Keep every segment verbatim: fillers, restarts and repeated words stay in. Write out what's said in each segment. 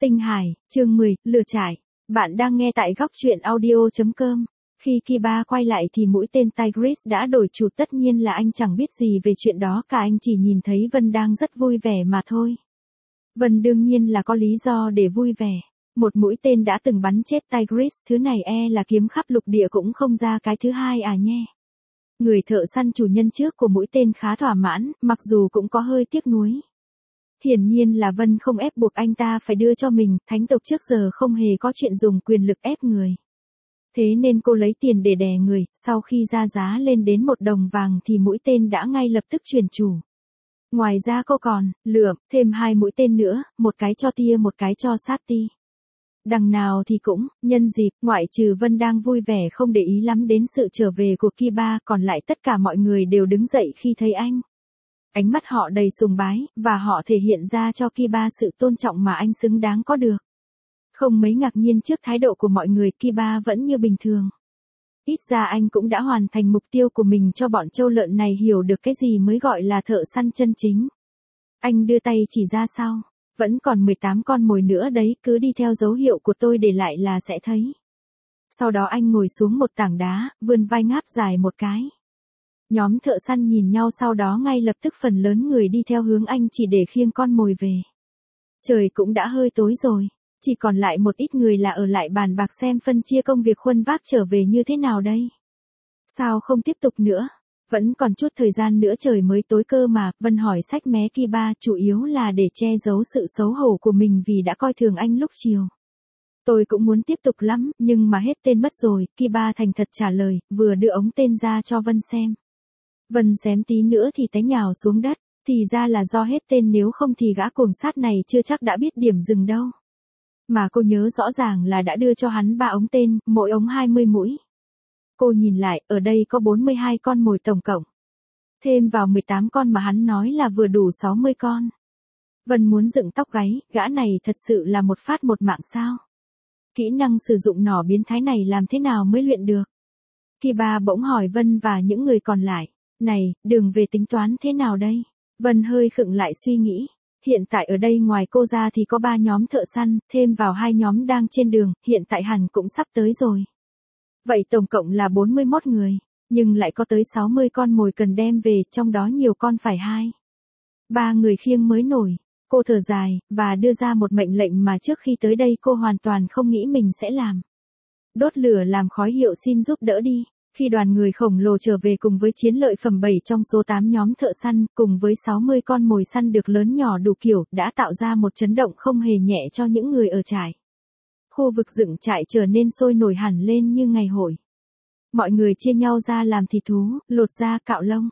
Tinh Hải, chương mười, lửa trại. Bạn đang nghe tại góc truyện audio chấm com. Khi Kiba quay lại thì mũi tên Tigris đã đổi chủ, tất nhiên là anh chẳng biết gì về chuyện đó cả, anh chỉ nhìn thấy Vân đang rất vui vẻ mà thôi. Vân đương nhiên là có lý do để vui vẻ. Một mũi tên đã từng bắn chết Tigris, thứ này e là kiếm khắp lục địa cũng không ra cái thứ hai à nhé. Người thợ săn chủ nhân trước của mũi tên khá thỏa mãn, mặc dù cũng có hơi tiếc nuối. Hiển nhiên là Vân không ép buộc anh ta phải đưa cho mình, thánh tộc trước giờ không hề có chuyện dùng quyền lực ép người. Thế nên cô lấy tiền để đè người, sau khi ra giá lên đến một đồng vàng thì mũi tên đã ngay lập tức chuyển chủ. Ngoài ra cô còn lượm thêm hai mũi tên nữa, một cái cho Tia một cái cho Sati. Đằng nào thì cũng, nhân dịp, ngoại trừ Vân đang vui vẻ không để ý lắm đến sự trở về của Kiba, còn lại tất cả mọi người đều đứng dậy khi thấy anh. Ánh mắt họ đầy sùng bái, và họ thể hiện ra cho Kiba sự tôn trọng mà anh xứng đáng có được. Không mấy ngạc nhiên trước thái độ của mọi người, Kiba vẫn như bình thường. Ít ra anh cũng đã hoàn thành mục tiêu của mình cho bọn trâu lợn này hiểu được cái gì mới gọi là thợ săn chân chính. Anh đưa tay chỉ ra sau. Vẫn còn mười tám con mồi nữa đấy, cứ đi theo dấu hiệu của tôi để lại là sẽ thấy. Sau đó anh ngồi xuống một tảng đá, vươn vai ngáp dài một cái. Nhóm thợ săn nhìn nhau, sau đó ngay lập tức phần lớn người đi theo hướng anh chỉ để khiêng con mồi về. Trời cũng đã hơi tối rồi, chỉ còn lại một ít người là ở lại bàn bạc xem phân chia công việc khuân vác trở về như thế nào đây. Sao không tiếp tục nữa? Vẫn còn chút thời gian nữa trời mới tối cơ mà. Vân hỏi sách mé Kiba, chủ yếu là để che giấu sự xấu hổ của mình vì đã coi thường anh lúc chiều. Tôi cũng muốn tiếp tục lắm, nhưng mà hết tên mất rồi, Kiba thành thật trả lời, vừa đưa ống tên ra cho Vân xem. Vân xém tí nữa thì té nhào xuống đất, thì ra là do hết tên, nếu không thì gã cuồng sát này chưa chắc đã biết điểm dừng đâu. Mà cô nhớ rõ ràng là đã đưa cho hắn ba ống tên, mỗi ống hai mươi mũi. Cô nhìn lại, ở đây có bốn mươi hai con mồi tổng cộng. Thêm vào mười tám con mà hắn nói là vừa đủ sáu mươi con. Vân muốn dựng tóc gáy, gã này thật sự là một phát một mạng sao? Kỹ năng sử dụng nỏ biến thái này làm thế nào mới luyện được? Kiba bỗng hỏi Vân và những người còn lại. Này, đường về tính toán thế nào đây? Vân hơi khựng lại suy nghĩ. Hiện tại ở đây ngoài cô ra thì có ba nhóm thợ săn, thêm vào hai nhóm đang trên đường, hiện tại hẳn cũng sắp tới rồi. Vậy tổng cộng là bốn mươi mốt người, nhưng lại có tới sáu mươi con mồi cần đem về, trong đó nhiều con phải hai. Ba người khiêng mới nổi. Cô thở dài, và đưa ra một mệnh lệnh mà trước khi tới đây cô hoàn toàn không nghĩ mình sẽ làm. Đốt lửa làm khói hiệu xin giúp đỡ đi. Khi đoàn người khổng lồ trở về cùng với chiến lợi phẩm bảy trong số tám nhóm thợ săn, cùng với sáu mươi con mồi săn được lớn nhỏ đủ kiểu, đã tạo ra một chấn động không hề nhẹ cho những người ở trại. Khu vực dựng trại trở nên sôi nổi hẳn lên như ngày hội. Mọi người chia nhau ra làm thịt thú, lột da, cạo lông.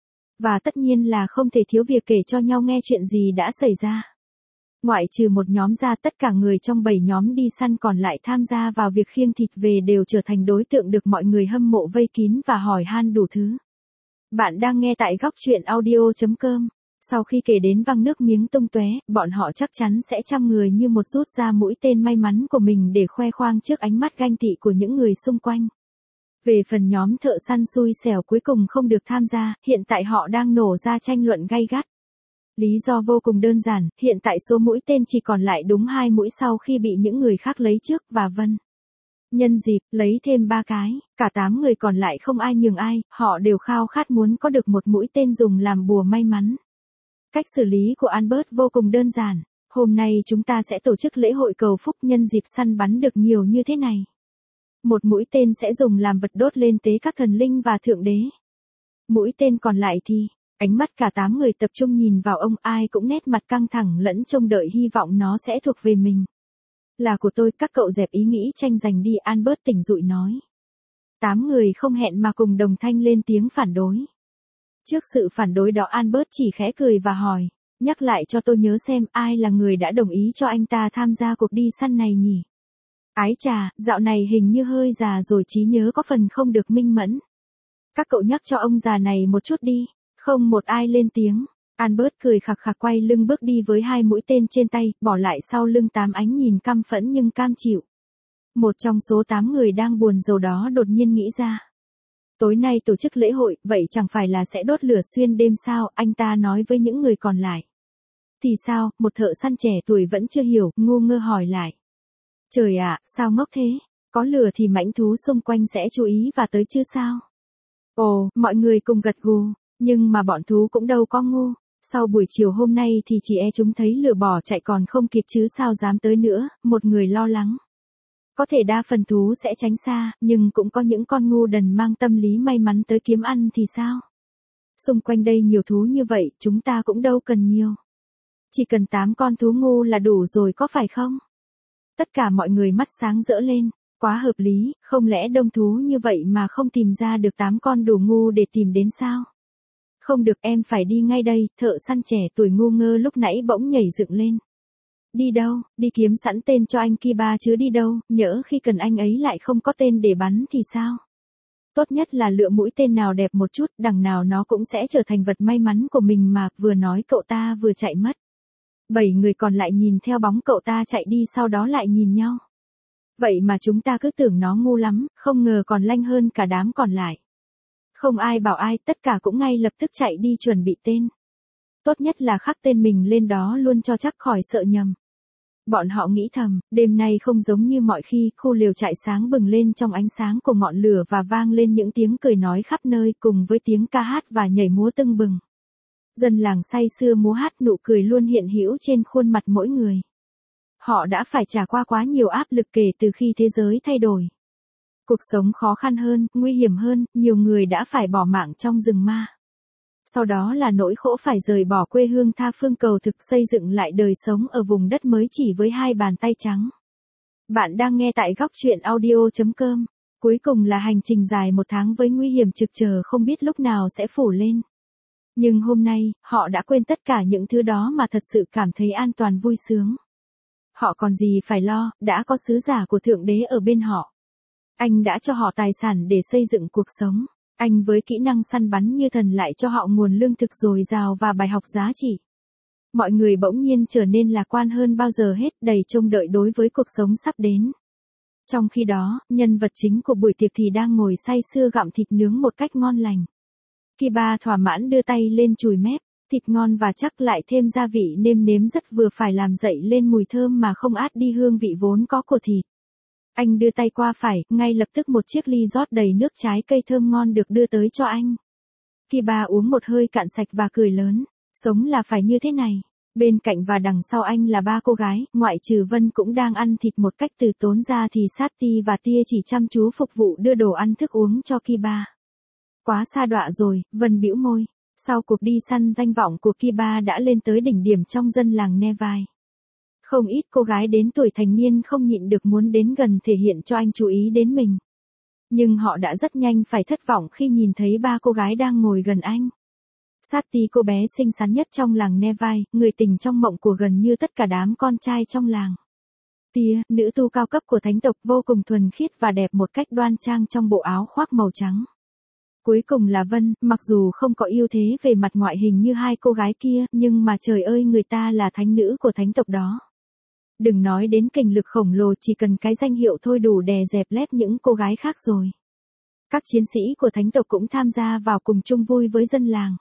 Và tất nhiên là không thể thiếu việc kể cho nhau nghe chuyện gì đã xảy ra. Ngoại trừ một nhóm ra, tất cả người trong bảy nhóm đi săn còn lại tham gia vào việc khiêng thịt về đều trở thành đối tượng được mọi người hâm mộ vây kín và hỏi han đủ thứ. Bạn đang nghe tại góc truyện audio chấm com. Sau khi kể đến văng nước miếng tung tóe, bọn họ chắc chắn sẽ chăm người như một rút ra mũi tên may mắn của mình để khoe khoang trước ánh mắt ganh tị của những người xung quanh. Về phần nhóm thợ săn xui xẻo cuối cùng không được tham gia, hiện tại họ đang nổ ra tranh luận gay gắt. Lý do vô cùng đơn giản, hiện tại số mũi tên chỉ còn lại đúng hai mũi sau khi bị những người khác lấy trước, và Vân nhân dịp lấy thêm ba cái, cả tám người còn lại không ai nhường ai, họ đều khao khát muốn có được một mũi tên dùng làm bùa may mắn. Cách xử lý của Albert vô cùng đơn giản, hôm nay chúng ta sẽ tổ chức lễ hội cầu phúc nhân dịp săn bắn được nhiều như thế này. Một mũi tên sẽ dùng làm vật đốt lên tế các thần linh và thượng đế. Mũi tên còn lại thì, ánh mắt cả tám người tập trung nhìn vào ông, ai cũng nét mặt căng thẳng lẫn trông đợi hy vọng nó sẽ thuộc về mình. Là của tôi, các cậu dẹp ý nghĩ tranh giành đi, Albert tỉnh dụi nói. Tám người không hẹn mà cùng đồng thanh lên tiếng phản đối. Trước sự phản đối đó, Albert chỉ khẽ cười và hỏi, nhắc lại cho tôi nhớ xem ai là người đã đồng ý cho anh ta tham gia cuộc đi săn này nhỉ? Ái chà, dạo này hình như hơi già rồi, trí nhớ có phần không được minh mẫn. Các cậu nhắc cho ông già này một chút đi. Không một ai lên tiếng. Albert cười khặc khặc quay lưng bước đi với hai mũi tên trên tay, bỏ lại sau lưng tám ánh nhìn căm phẫn nhưng cam chịu. Một trong số tám người đang buồn rầu đó đột nhiên nghĩ ra. Tối nay tổ chức lễ hội, vậy chẳng phải là sẽ đốt lửa xuyên đêm sao, anh ta nói với những người còn lại. Thì sao, một thợ săn trẻ tuổi vẫn chưa hiểu, ngu ngơ hỏi lại. Trời ạ, sao ngốc thế? Có lửa thì mãnh thú xung quanh sẽ chú ý và tới chứ sao? Ồ, mọi người cùng gật gù, nhưng mà bọn thú cũng đâu có ngu. Sau buổi chiều hôm nay thì chỉ e chúng thấy lửa bỏ chạy còn không kịp chứ sao dám tới nữa, một người lo lắng. Có thể đa phần thú sẽ tránh xa, nhưng cũng có những con ngu đần mang tâm lý may mắn tới kiếm ăn thì sao? Xung quanh đây nhiều thú như vậy, chúng ta cũng đâu cần nhiều. Chỉ cần tám con thú ngu là đủ rồi có phải không? Tất cả mọi người mắt sáng rỡ lên, quá hợp lý, không lẽ đông thú như vậy mà không tìm ra được tám con đủ ngu để tìm đến sao? Không được, em phải đi ngay đây, thợ săn trẻ tuổi ngu ngơ lúc nãy bỗng nhảy dựng lên. Đi đâu, đi kiếm sẵn tên cho anh Kiba chứ đi đâu, nhỡ khi cần anh ấy lại không có tên để bắn thì sao? Tốt nhất là lựa mũi tên nào đẹp một chút, đằng nào nó cũng sẽ trở thành vật may mắn của mình mà, vừa nói cậu ta vừa chạy mất. Bảy người còn lại nhìn theo bóng cậu ta chạy đi sau đó lại nhìn nhau. Vậy mà chúng ta cứ tưởng nó ngu lắm, không ngờ còn lanh hơn cả đám còn lại. Không ai bảo ai, tất cả cũng ngay lập tức chạy đi chuẩn bị tên. Tốt nhất là khắc tên mình lên đó luôn cho chắc khỏi sợ nhầm. Bọn họ nghĩ thầm, đêm nay không giống như mọi khi, khu liều trại sáng bừng lên trong ánh sáng của ngọn lửa và vang lên những tiếng cười nói khắp nơi cùng với tiếng ca hát và nhảy múa tưng bừng. Dân làng say sưa múa hát, nụ cười luôn hiện hữu trên khuôn mặt mỗi người. Họ đã phải trải qua quá nhiều áp lực kể từ khi thế giới thay đổi. Cuộc sống khó khăn hơn, nguy hiểm hơn, nhiều người đã phải bỏ mạng trong rừng ma. Sau đó là nỗi khổ phải rời bỏ quê hương tha phương cầu thực xây dựng lại đời sống ở vùng đất mới chỉ với hai bàn tay trắng. Bạn đang nghe tại góc truyện audio chấm com. Cuối cùng là hành trình dài một tháng với nguy hiểm trực chờ không biết lúc nào sẽ phủ lên. Nhưng hôm nay, họ đã quên tất cả những thứ đó mà thật sự cảm thấy an toàn vui sướng. Họ còn gì phải lo, đã có sứ giả của Thượng Đế ở bên họ. Anh đã cho họ tài sản để xây dựng cuộc sống. Anh với kỹ năng săn bắn như thần lại cho họ nguồn lương thực dồi dào và bài học giá trị. Mọi người bỗng nhiên trở nên lạc quan hơn bao giờ hết, đầy trông đợi đối với cuộc sống sắp đến. Trong khi đó, nhân vật chính của buổi tiệc thì đang ngồi say sưa gặm thịt nướng một cách ngon lành. Kiba thỏa mãn đưa tay lên chùi mép, thịt ngon và chắc lại thêm gia vị nêm nếm rất vừa phải làm dậy lên mùi thơm mà không át đi hương vị vốn có của thịt. Anh đưa tay qua phải, ngay lập tức một chiếc ly rót đầy nước trái cây thơm ngon được đưa tới cho anh. Kiba uống một hơi cạn sạch và cười lớn, sống là phải như thế này. Bên cạnh và đằng sau anh là ba cô gái, ngoại trừ Vân cũng đang ăn thịt một cách từ tốn ra thì Sati và Tia chỉ chăm chú phục vụ đưa đồ ăn thức uống cho Kiba. Quá sa đọa rồi, Vân bĩu môi. Sau cuộc đi săn danh vọng của Kiba đã lên tới đỉnh điểm trong dân làng Nevai. Không ít cô gái đến tuổi thành niên không nhịn được muốn đến gần thể hiện cho anh chú ý đến mình. Nhưng họ đã rất nhanh phải thất vọng khi nhìn thấy ba cô gái đang ngồi gần anh. Sati, cô bé xinh xắn nhất trong làng Nevai, người tình trong mộng của gần như tất cả đám con trai trong làng. Tia, nữ tu cao cấp của thánh tộc, vô cùng thuần khiết và đẹp một cách đoan trang trong bộ áo khoác màu trắng. Cuối cùng là Vân, mặc dù không có ưu thế về mặt ngoại hình như hai cô gái kia, nhưng mà trời ơi, người ta là thánh nữ của thánh tộc đó. Đừng nói đến kình lực khổng lồ, chỉ cần cái danh hiệu thôi đủ đè dẹp lép những cô gái khác rồi. Các chiến sĩ của thánh tộc cũng tham gia vào cùng chung vui với dân làng.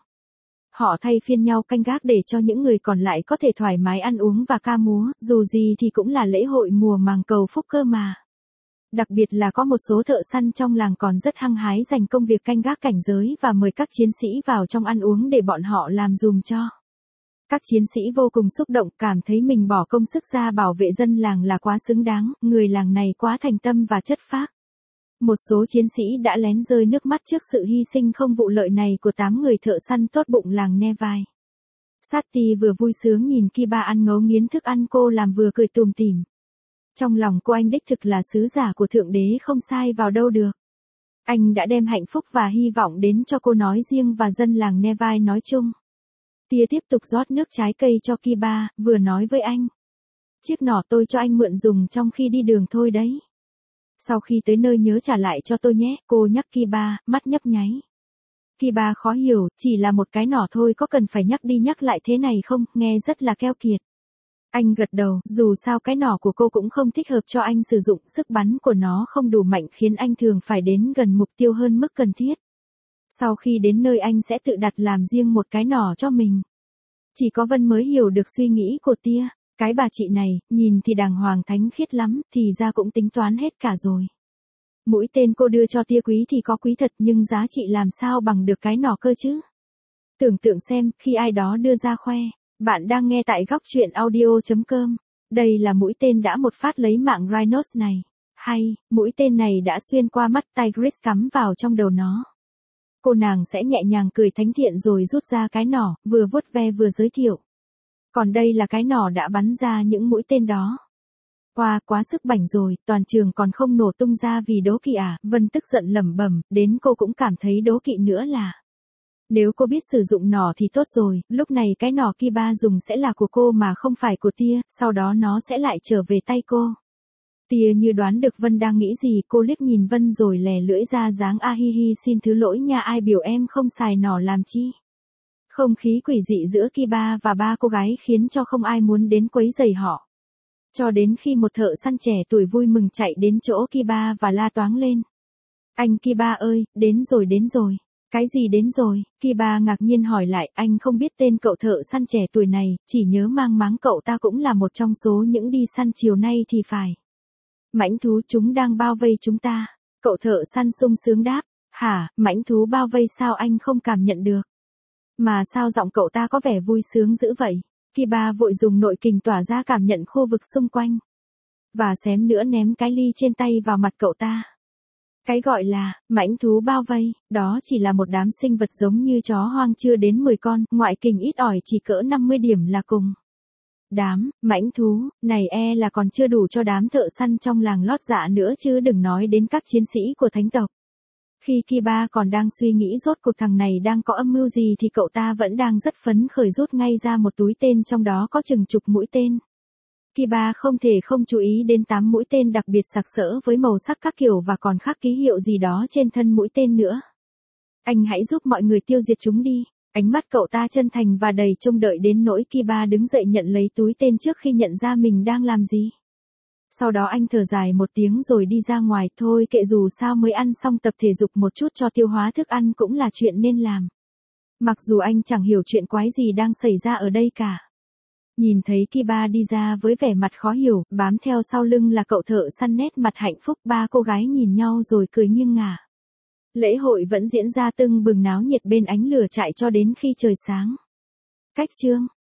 Họ thay phiên nhau canh gác để cho những người còn lại có thể thoải mái ăn uống và ca múa, dù gì thì cũng là lễ hội mùa màng cầu phúc cơ mà. Đặc biệt là có một số thợ săn trong làng còn rất hăng hái dành công việc canh gác cảnh giới và mời các chiến sĩ vào trong ăn uống để bọn họ làm giùm cho. Các chiến sĩ vô cùng xúc động, cảm thấy mình bỏ công sức ra bảo vệ dân làng là quá xứng đáng, người làng này quá thành tâm và chất phác. Một số chiến sĩ đã lén rơi nước mắt trước sự hy sinh không vụ lợi này của tám người thợ săn tốt bụng làng Nevai. Sati vừa vui sướng nhìn Kiba ăn ngấu nghiến thức ăn cô làm vừa cười tủm tỉm. Trong lòng cô anh đích thực là sứ giả của Thượng Đế không sai vào đâu được. Anh đã đem hạnh phúc và hy vọng đến cho cô nói riêng và dân làng Nevai nói chung. Tia tiếp tục rót nước trái cây cho Kiba, vừa nói với anh. Chiếc nỏ tôi cho anh mượn dùng trong khi đi đường thôi đấy. Sau khi tới nơi nhớ trả lại cho tôi nhé, cô nhắc Kiba, mắt nhấp nháy. Kiba khó hiểu, chỉ là một cái nỏ thôi có cần phải nhắc đi nhắc lại thế này không, nghe rất là keo kiệt. Anh gật đầu, dù sao cái nỏ của cô cũng không thích hợp cho anh sử dụng, sức bắn của nó không đủ mạnh khiến anh thường phải đến gần mục tiêu hơn mức cần thiết. Sau khi đến nơi anh sẽ tự đặt làm riêng một cái nỏ cho mình. Chỉ có Vân mới hiểu được suy nghĩ của tia. Cái bà chị này, nhìn thì đàng hoàng thánh khiết lắm, thì ra cũng tính toán hết cả rồi. Mũi tên cô đưa cho tia quý thì có quý thật nhưng giá trị làm sao bằng được cái nỏ cơ chứ. Tưởng tượng xem, khi ai đó đưa ra khoe. Bạn đang nghe tại góc truyện audio.com. Đây là mũi tên đã một phát lấy mạng Rhinos này. Hay, mũi tên này đã xuyên qua mắt Tigris cắm vào trong đầu nó. Cô nàng sẽ nhẹ nhàng cười thánh thiện rồi rút ra cái nỏ, vừa vuốt ve vừa giới thiệu. Còn đây là cái nỏ đã bắn ra những mũi tên đó. Wow, quá sức bảnh rồi, toàn trường còn không nổ tung ra vì đố kỵ à, Vân tức giận lẩm bẩm, đến cô cũng cảm thấy đố kỵ nữa là. Nếu cô biết sử dụng nỏ thì tốt rồi, lúc này cái nỏ Kiba dùng sẽ là của cô mà không phải của tia, sau đó nó sẽ lại trở về tay cô. Tia như đoán được Vân đang nghĩ gì, cô liếc nhìn Vân rồi lè lưỡi ra dáng a hi hi xin thứ lỗi nha, ai biểu em không xài nỏ làm chi. Không khí quỷ dị giữa Kiba và ba cô gái khiến cho không ai muốn đến quấy rầy họ. Cho đến khi một thợ săn trẻ tuổi vui mừng chạy đến chỗ Kiba và la toáng lên. Anh Kiba ơi, đến rồi đến rồi. Cái gì đến rồi? Kiba ngạc nhiên hỏi lại, anh không biết tên cậu thợ săn trẻ tuổi này, chỉ nhớ mang máng cậu ta cũng là một trong số những đi săn chiều nay thì phải. Mãnh thú chúng đang bao vây chúng ta. Cậu thợ săn sung sướng đáp, hả, mãnh thú bao vây sao anh không cảm nhận được? Mà sao giọng cậu ta có vẻ vui sướng dữ vậy? Kiba vội dùng nội kình tỏa ra cảm nhận khu vực xung quanh. Và xém nữa ném cái ly trên tay vào mặt cậu ta. Cái gọi là, mãnh thú bao vây, đó chỉ là một đám sinh vật giống như chó hoang chưa đến mười con, ngoại kình ít ỏi chỉ cỡ năm mươi điểm là cùng. Đám, mãnh thú, này e là còn chưa đủ cho đám thợ săn trong làng lót dạ nữa chứ đừng nói đến các chiến sĩ của thánh tộc. Khi Kiba còn đang suy nghĩ rốt cuộc thằng này đang có âm mưu gì thì cậu ta vẫn đang rất phấn khởi rút ngay ra một túi tên trong đó có chừng chục mũi tên. Kiba không thể không chú ý đến tám mũi tên đặc biệt sặc sỡ với màu sắc các kiểu và còn khắc ký hiệu gì đó trên thân mũi tên nữa. Anh hãy giúp mọi người tiêu diệt chúng đi. Ánh mắt cậu ta chân thành và đầy trông đợi đến nỗi Kiba đứng dậy nhận lấy túi tên trước khi nhận ra mình đang làm gì. Sau đó anh thở dài một tiếng rồi đi ra ngoài, thôi kệ dù sao mới ăn xong tập thể dục một chút cho tiêu hóa thức ăn cũng là chuyện nên làm. Mặc dù anh chẳng hiểu chuyện quái gì đang xảy ra ở đây cả. Nhìn thấy Kiba đi ra với vẻ mặt khó hiểu, bám theo sau lưng là cậu thợ săn nét mặt hạnh phúc, ba cô gái nhìn nhau rồi cười nghiêng ngả. Lễ hội vẫn diễn ra tưng bừng náo nhiệt bên ánh lửa trại cho đến khi trời sáng. Cách chương